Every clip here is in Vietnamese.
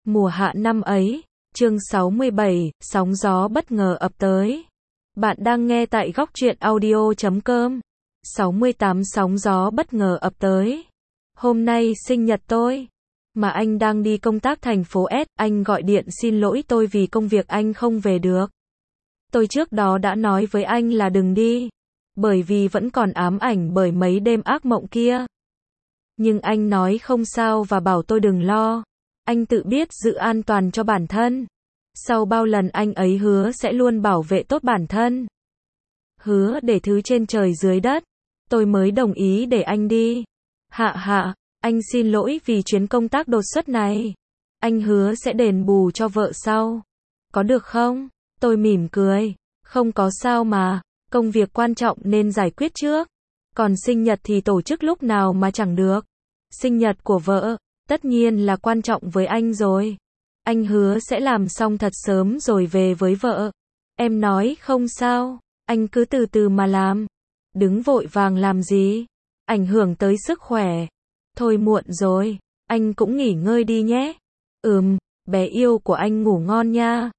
Mùa hạ năm ấy, chương 67, sóng gió bất ngờ ập tới. Bạn đang nghe tại góc truyện audio.com. 68 sóng gió bất ngờ ập tới. Hôm nay sinh nhật tôi, mà anh đang đi công tác thành phố S, anh gọi điện xin lỗi tôi vì công việc anh không về được. Tôi trước đó đã nói với anh là đừng đi, bởi vì vẫn còn ám ảnh bởi mấy đêm ác mộng kia. Nhưng anh nói không sao và bảo tôi đừng lo. Anh tự biết giữ an toàn cho bản thân. Sau bao lần anh ấy hứa sẽ luôn bảo vệ tốt bản thân, hứa để thứ trên trời dưới đất, tôi mới đồng ý để anh đi. Hạ, anh xin lỗi vì chuyến công tác đột xuất này. Anh hứa sẽ đền bù cho vợ sau. Có được không? Tôi mỉm cười. Không có sao mà, công việc quan trọng nên giải quyết trước. Còn sinh nhật thì tổ chức lúc nào mà chẳng được. Sinh nhật của vợ, tất nhiên là quan trọng với anh rồi. Anh hứa sẽ làm xong thật sớm rồi về với vợ. Em nói không sao, anh cứ từ từ mà làm. Đứng vội vàng làm gì? Ảnh hưởng tới sức khỏe. Thôi muộn rồi, anh cũng nghỉ ngơi đi nhé. Bé yêu của anh ngủ ngon nha.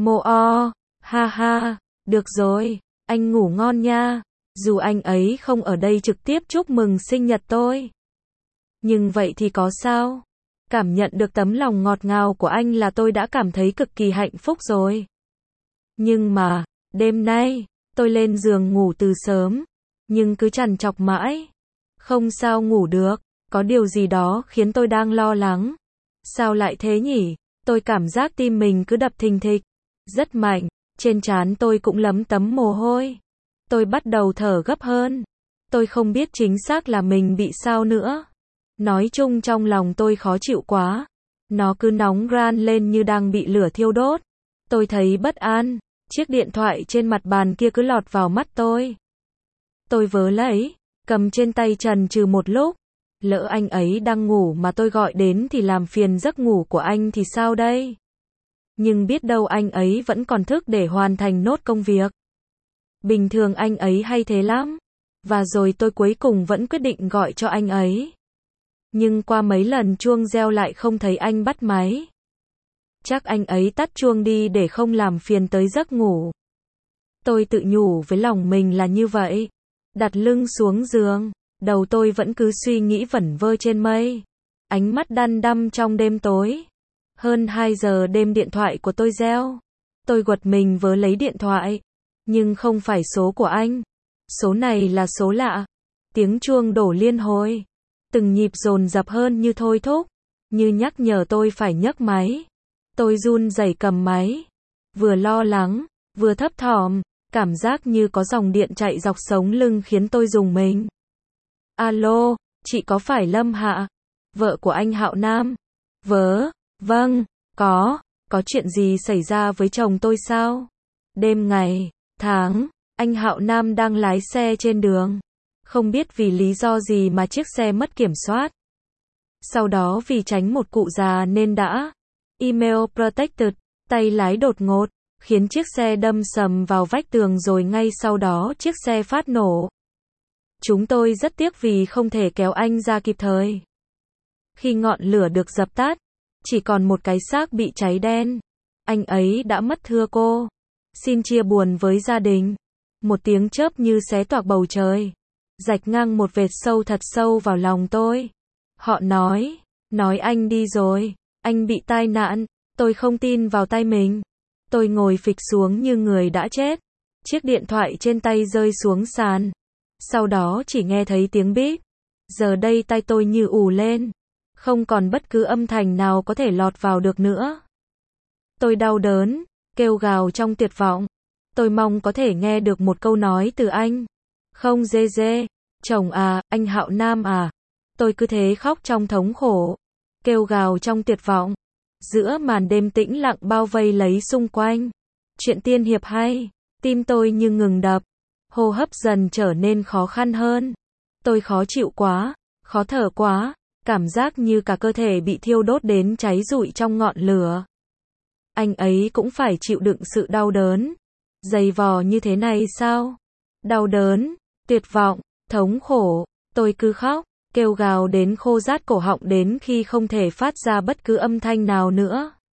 Ha, được rồi, anh ngủ ngon nha. Dù anh ấy không ở đây trực tiếp chúc mừng sinh nhật tôi, nhưng vậy thì có sao? Cảm nhận được tấm lòng ngọt ngào của anh là tôi đã cảm thấy cực kỳ hạnh phúc rồi. Nhưng mà, đêm nay, tôi lên giường ngủ từ sớm, nhưng cứ trằn trọc mãi. Không sao ngủ được, có điều gì đó khiến tôi đang lo lắng. Sao lại thế nhỉ? Tôi cảm giác tim mình cứ đập thình thịch, rất mạnh, trên trán tôi cũng lấm tấm mồ hôi. Tôi bắt đầu thở gấp hơn. Tôi không biết chính xác là mình bị sao nữa. Nói chung trong lòng tôi khó chịu quá. Nó cứ nóng ran lên như đang bị lửa thiêu đốt. Tôi thấy bất an. Chiếc điện thoại trên mặt bàn kia cứ lọt vào mắt tôi. Tôi vớ lấy, cầm trên tay chần chừ một lúc. Lỡ anh ấy đang ngủ mà tôi gọi đến thì làm phiền giấc ngủ của anh thì sao đây? Nhưng biết đâu anh ấy vẫn còn thức để hoàn thành nốt công việc. Bình thường anh ấy hay thế lắm. Và rồi tôi cuối cùng vẫn quyết định gọi cho anh ấy. Nhưng qua mấy lần chuông reo lại không thấy anh bắt máy. Chắc anh ấy tắt chuông đi để không làm phiền tới giấc ngủ. Tôi tự nhủ với lòng mình là như vậy. Đặt lưng xuống giường, đầu tôi vẫn cứ suy nghĩ vẩn vơ trên mây. Ánh mắt đăm đăm trong đêm tối. Hơn 2 giờ đêm điện thoại của tôi reo. Tôi quật mình vớ lấy điện thoại. Nhưng không phải số của anh. Số này là số lạ. Tiếng chuông đổ liên hồi. Từng nhịp dồn dập hơn như thôi thúc. Như nhắc nhở tôi phải nhấc máy. Tôi run rẩy cầm máy. Vừa lo lắng, vừa thấp thỏm. Cảm giác như có dòng điện chạy dọc sống lưng khiến tôi rùng mình. Alo, chị có phải Lâm Hạ, vợ của anh Hạo Nam? Vâng, có chuyện gì xảy ra với chồng tôi sao? Đêm ngày, tháng, anh Hạo Nam đang lái xe trên đường. Không biết vì lý do gì mà chiếc xe mất kiểm soát. Sau đó vì tránh một cụ già nên đã email protected, tay lái đột ngột, khiến chiếc xe đâm sầm vào vách tường rồi ngay sau đó chiếc xe phát nổ. Chúng tôi rất tiếc vì không thể kéo anh ra kịp thời. Khi ngọn lửa được dập tắt, chỉ còn một cái xác bị cháy đen. Anh ấy đã mất thưa cô. Xin chia buồn với gia đình. Một tiếng chớp như xé toạc bầu trời, rạch ngang một vệt sâu thật sâu vào lòng tôi. Họ nói anh đi rồi, anh bị tai nạn. Tôi không tin vào tay mình. Tôi ngồi phịch xuống như người đã chết. Chiếc điện thoại trên tay rơi xuống sàn. Sau đó chỉ nghe thấy tiếng bíp. Giờ đây tai tôi như ù lên. Không còn bất cứ âm thanh nào có thể lọt vào được nữa. Tôi đau đớn, kêu gào trong tuyệt vọng. Tôi mong có thể nghe được một câu nói từ anh. Không dê, chồng à, anh Hạo Nam à. Tôi cứ thế khóc trong thống khổ, kêu gào trong tuyệt vọng. Giữa màn đêm tĩnh lặng bao vây lấy xung quanh. Chuyện tiên hiệp hay, tim tôi như ngừng đập. Hô hấp dần trở nên khó khăn hơn. Tôi khó chịu quá, khó thở quá. Cảm giác như cả cơ thể bị thiêu đốt đến cháy rụi trong ngọn lửa. Anh ấy cũng phải chịu đựng sự đau đớn, dày vò như thế này sao? Đau đớn, tuyệt vọng, thống khổ. Tôi cứ khóc, kêu gào đến khô rát cổ họng đến khi không thể phát ra bất cứ âm thanh nào nữa.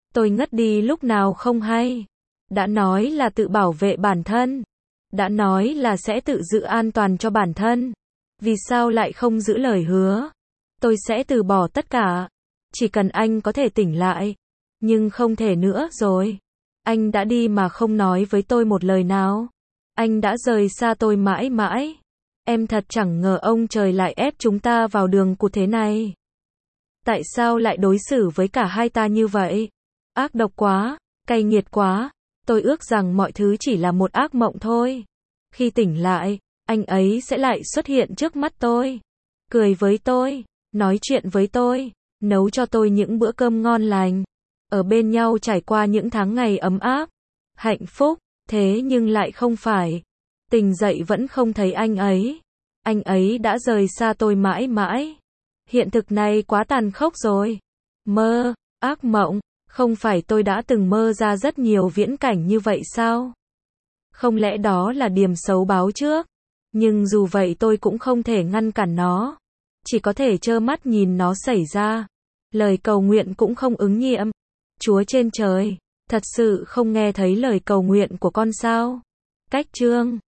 Tôi ngất đi lúc nào không hay. Đã nói là tự bảo vệ bản thân. Đã nói là sẽ tự giữ an toàn cho bản thân. Vì sao lại không giữ lời hứa? Tôi sẽ từ bỏ tất cả. Chỉ cần anh có thể tỉnh lại. Nhưng không thể nữa rồi. Anh đã đi mà không nói với tôi một lời nào. Anh đã rời xa tôi mãi mãi. Em thật chẳng ngờ ông trời lại ép chúng ta vào đường cụt thế này. Tại sao lại đối xử với cả hai ta như vậy? Ác độc quá, cay nghiệt quá. Tôi ước rằng mọi thứ chỉ là một ác mộng thôi. Khi tỉnh lại, anh ấy sẽ lại xuất hiện trước mắt tôi. Cười với tôi, nói chuyện với tôi, nấu cho tôi những bữa cơm ngon lành. Ở bên nhau trải qua những tháng ngày ấm áp, hạnh phúc. Thế nhưng lại không phải. Tỉnh dậy vẫn không thấy anh ấy. Anh ấy đã rời xa tôi mãi mãi. Hiện thực này quá tàn khốc rồi. Mơ, ác mộng, không phải tôi đã từng mơ ra rất nhiều viễn cảnh như vậy sao? Không lẽ đó là điểm xấu báo trước? Nhưng dù vậy tôi cũng không thể ngăn cản nó. Chỉ có thể trơ mắt nhìn nó xảy ra. Lời cầu nguyện cũng không ứng nghiệm. Chúa trên trời, thật sự không nghe thấy lời cầu nguyện của con sao? Cách chương